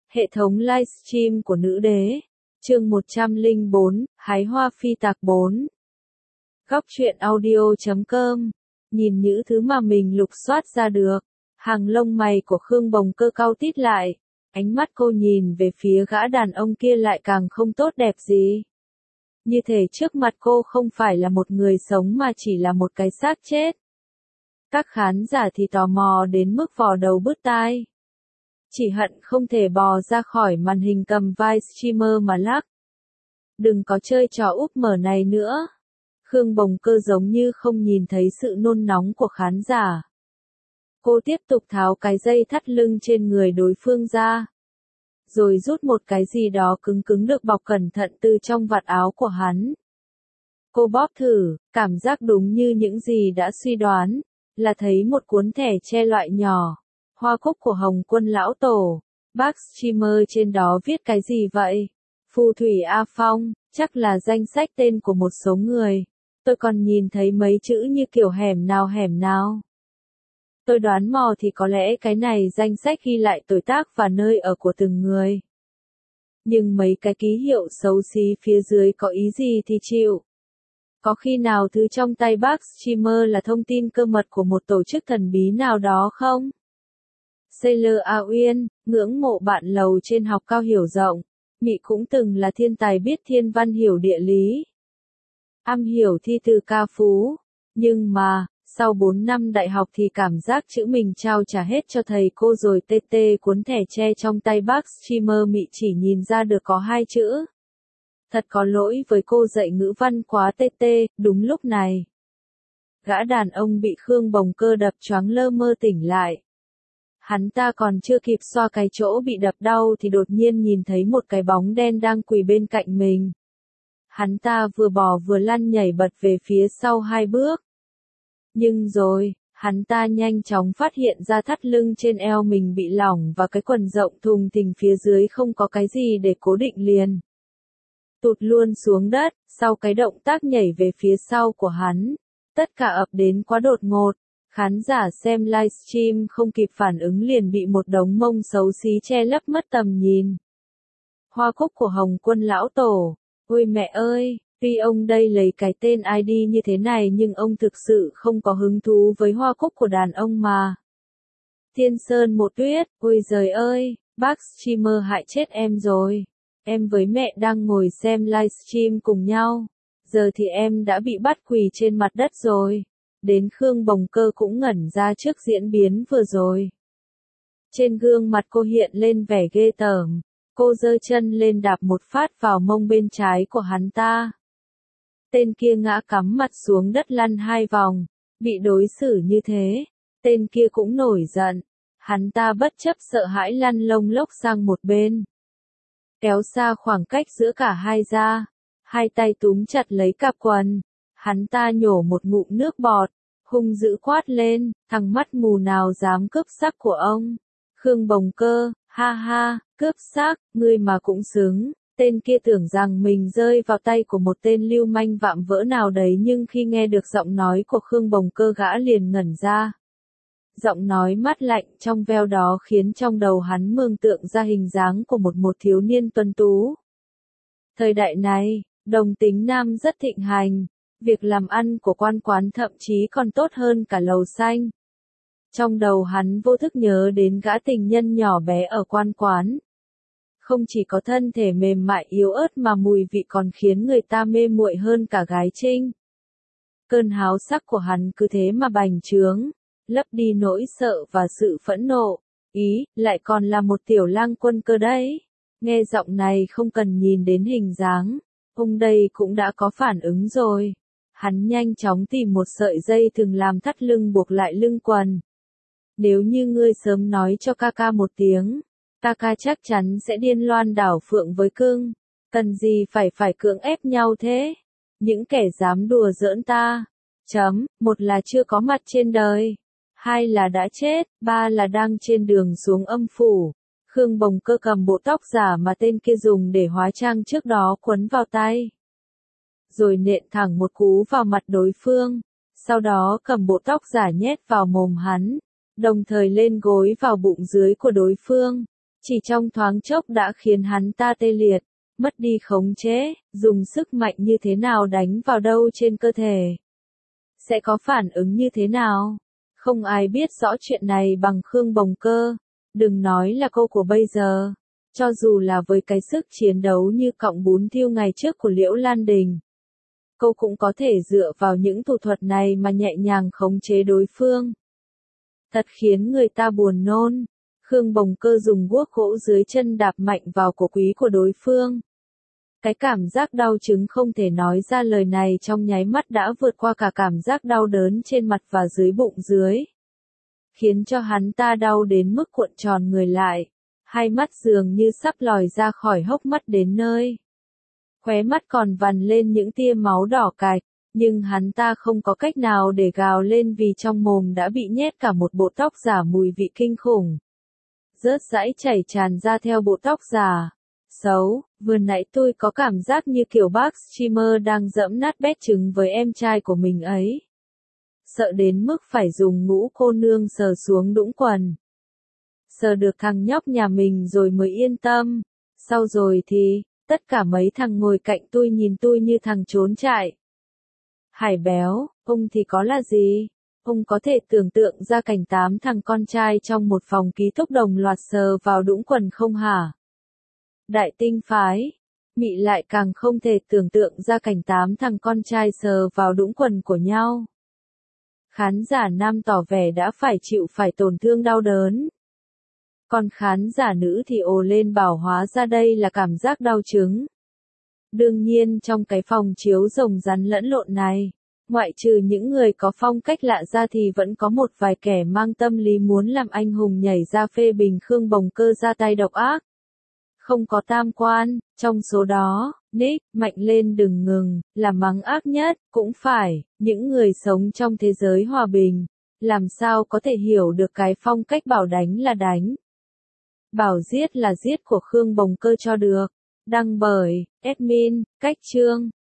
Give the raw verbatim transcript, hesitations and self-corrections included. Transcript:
Hệ thống livestream của nữ đế. Chương một trăm lẻ bốn, Hái hoa phi tạc bốn. Góc truyện audio chấm com. Nhìn những thứ mà mình lục soát ra được. Hàng lông mày của Khương Bồng Cơ cau tít lại. Ánh mắt cô nhìn về phía gã đàn ông kia lại càng không tốt đẹp gì. Như thể trước mặt cô không phải là một người sống mà chỉ là một cái xác chết. Các khán giả thì tò mò đến mức vò đầu bứt tai. Chỉ hận không thể bò ra khỏi màn hình cầm vai streamer mà lắc. Đừng có chơi trò úp mở này nữa. Khương Bồng Cơ giống như không nhìn thấy sự nôn nóng của khán giả. Cô tiếp tục tháo cái dây thắt lưng trên người đối phương ra. Rồi rút một cái gì đó cứng cứng được bọc cẩn thận từ trong vạt áo của hắn. Cô bóp thử, cảm giác đúng như những gì đã suy đoán, là thấy một cuốn thẻ che loại nhỏ. Hoa cúc của Hồng Quân lão tổ. Bác streamer trên đó viết cái gì vậy? Phù thủy A Phong, chắc là danh sách tên của một số người. Tôi còn nhìn thấy mấy chữ như kiểu hẻm nào hẻm nào. Tôi đoán mò thì có lẽ cái này danh sách ghi lại tuổi tác và nơi ở của từng người. Nhưng mấy cái ký hiệu xấu xí phía dưới có ý gì thì chịu. Có khi nào thứ trong tay bác streamer là thông tin cơ mật của một tổ chức thần bí nào đó không? Sailor A Uyên, ngưỡng mộ bạn lầu trên học cao hiểu rộng. Mị cũng từng là thiên tài biết thiên văn hiểu địa lý. Am hiểu thi từ ca phú. Nhưng mà, sau bốn năm đại học thì cảm giác chữ mình trao trả hết cho thầy cô rồi. Tê tê cuốn thẻ che trong tay bác streamer Mị chỉ nhìn ra được có hai chữ. Thật có lỗi với cô dạy ngữ văn quá tê tê. Đúng lúc này, gã đàn ông bị Khương Bồng Cơ đập choáng lơ mơ tỉnh lại. Hắn ta còn chưa kịp xoa cái chỗ bị đập đau thì đột nhiên nhìn thấy một cái bóng đen đang quỳ bên cạnh mình. Hắn ta vừa bò vừa lăn nhảy bật về phía sau hai bước. Nhưng rồi, hắn ta nhanh chóng phát hiện ra thắt lưng trên eo mình bị lỏng và cái quần rộng thùng thình phía dưới không có cái gì để cố định liền. Tụt luôn xuống đất, sau cái động tác nhảy về phía sau của hắn. Tất cả ập đến quá đột ngột. Khán giả xem livestream không kịp phản ứng liền bị một đống mông xấu xí che lấp mất tầm nhìn. Hoa cúc của Hồng Quân lão tổ. Ôi mẹ ơi, tuy ông đây lấy cái tên i đê như thế này nhưng ông thực sự không có hứng thú với hoa cúc của đàn ông mà. Thiên Sơn một tuyết, ôi giời ơi, bác streamer hại chết em rồi. Em với mẹ đang ngồi xem livestream cùng nhau. Giờ thì em đã bị bắt quỳ trên mặt đất rồi. Đến Khương Bồng Cơ cũng ngẩn ra trước diễn biến vừa rồi. Trên gương mặt cô hiện lên vẻ ghê tởm. Cô giơ chân lên đạp một phát vào mông bên trái của hắn ta. Tên kia ngã cắm mặt xuống đất lăn hai vòng. Bị đối xử như thế, tên kia cũng nổi giận. Hắn ta bất chấp sợ hãi lăn lông lốc sang một bên. Kéo xa khoảng cách giữa cả hai ra. Hai tay túm chặt lấy cặp quần. Hắn ta nhổ một ngụm nước bọt, hung dữ quát lên, thằng mắt mù nào dám cướp sắc của ông. Khương Bồng Cơ, ha ha, cướp sắc, ngươi mà cũng xứng. Tên kia tưởng rằng mình rơi vào tay của một tên lưu manh vạm vỡ nào đấy nhưng khi nghe được giọng nói của Khương Bồng Cơ gã liền ngẩn ra. Giọng nói mát lạnh trong veo đó khiến trong đầu hắn mường tượng ra hình dáng của một một thiếu niên tuấn tú. Thời đại này, đồng tính nam rất thịnh hành. Việc làm ăn của quan quán thậm chí còn tốt hơn cả lầu xanh. Trong đầu hắn vô thức nhớ đến gã tình nhân nhỏ bé ở quan quán. Không chỉ có thân thể mềm mại yếu ớt mà mùi vị còn khiến người ta mê muội hơn cả gái trinh. Cơn háo sắc của hắn cứ thế mà bành trướng, lấp đi nỗi sợ và sự phẫn nộ. Ý, lại còn là một tiểu lang quân cơ đấy. Nghe giọng này không cần nhìn đến hình dáng. Ông đây cũng đã có phản ứng rồi. Hắn nhanh chóng tìm một sợi dây thừng làm thắt lưng buộc lại lưng quần. Nếu như ngươi sớm nói cho ca ca một tiếng, ca ca chắc chắn sẽ điên loan đảo phượng với cưng. Cần gì phải phải cưỡng ép nhau thế? Những kẻ dám đùa giỡn ta. Chấm, một là chưa có mặt trên đời. Hai là đã chết, ba là đang trên đường xuống âm phủ. Khương Bồng Cơ cầm bộ tóc giả mà tên kia dùng để hóa trang trước đó quấn vào tay. Rồi nện thẳng một cú vào mặt đối phương, sau đó cầm bộ tóc giả nhét vào mồm hắn, đồng thời lên gối vào bụng dưới của đối phương, chỉ trong thoáng chốc đã khiến hắn ta tê liệt, mất đi khống chế, dùng sức mạnh như thế nào đánh vào đâu trên cơ thể. Sẽ có phản ứng như thế nào? Không ai biết rõ chuyện này bằng Khương Bồng Cơ. Đừng nói là cô của bây giờ. Cho dù là với cái sức chiến đấu như cọng bún thiêu ngày trước của Liễu Lan Đình, cô cũng có thể dựa vào những thủ thuật này mà nhẹ nhàng khống chế đối phương. Thật khiến người ta buồn nôn. Khương Bồng Cơ dùng guốc gỗ dưới chân đạp mạnh vào cổ quý của đối phương. Cái cảm giác đau chứng không thể nói ra lời này trong nháy mắt đã vượt qua cả cảm giác đau đớn trên mặt và dưới bụng dưới. Khiến cho hắn ta đau đến mức cuộn tròn người lại. Hai mắt dường như sắp lòi ra khỏi hốc mắt đến nơi. Khóe mắt còn vằn lên những tia máu đỏ cạch, nhưng hắn ta không có cách nào để gào lên vì trong mồm đã bị nhét cả một bộ tóc giả mùi vị kinh khủng. Rớt rãi chảy tràn ra theo bộ tóc giả. Xấu, vừa nãy tôi có cảm giác như kiểu bác streamer đang dẫm nát bét trứng với em trai của mình ấy. Sợ đến mức phải dùng ngũ cô nương sờ xuống đũng quần. Sờ được thằng nhóc nhà mình rồi mới yên tâm. Sau rồi thì, tất cả mấy thằng ngồi cạnh tôi nhìn tôi như thằng trốn chạy. Hải béo, ông thì có là gì? Ông có thể tưởng tượng ra cảnh tám thằng con trai trong một phòng ký túc đồng loạt sờ vào đũng quần không hả? Đại tinh phái, Mị lại càng không thể tưởng tượng ra cảnh tám thằng con trai sờ vào đũng quần của nhau. Khán giả nam tỏ vẻ đã phải chịu phải tổn thương đau đớn. Còn khán giả nữ thì ồ lên bảo hóa ra đây là cảm giác đau chứng. Đương nhiên trong cái phòng chiếu rồng rắn lẫn lộn này, ngoại trừ những người có phong cách lạ ra thì vẫn có một vài kẻ mang tâm lý muốn làm anh hùng nhảy ra phê bình Khương Bồng Cơ ra tay độc ác. Không có tam quan, trong số đó, Nick, mạnh lên đừng ngừng, là mắng ác nhất, cũng phải, những người sống trong thế giới hòa bình, làm sao có thể hiểu được cái phong cách bảo đánh là đánh. Bảo giết là giết của Khương Bồng Cơ cho được. Đăng bởi, admin, Cách Chương.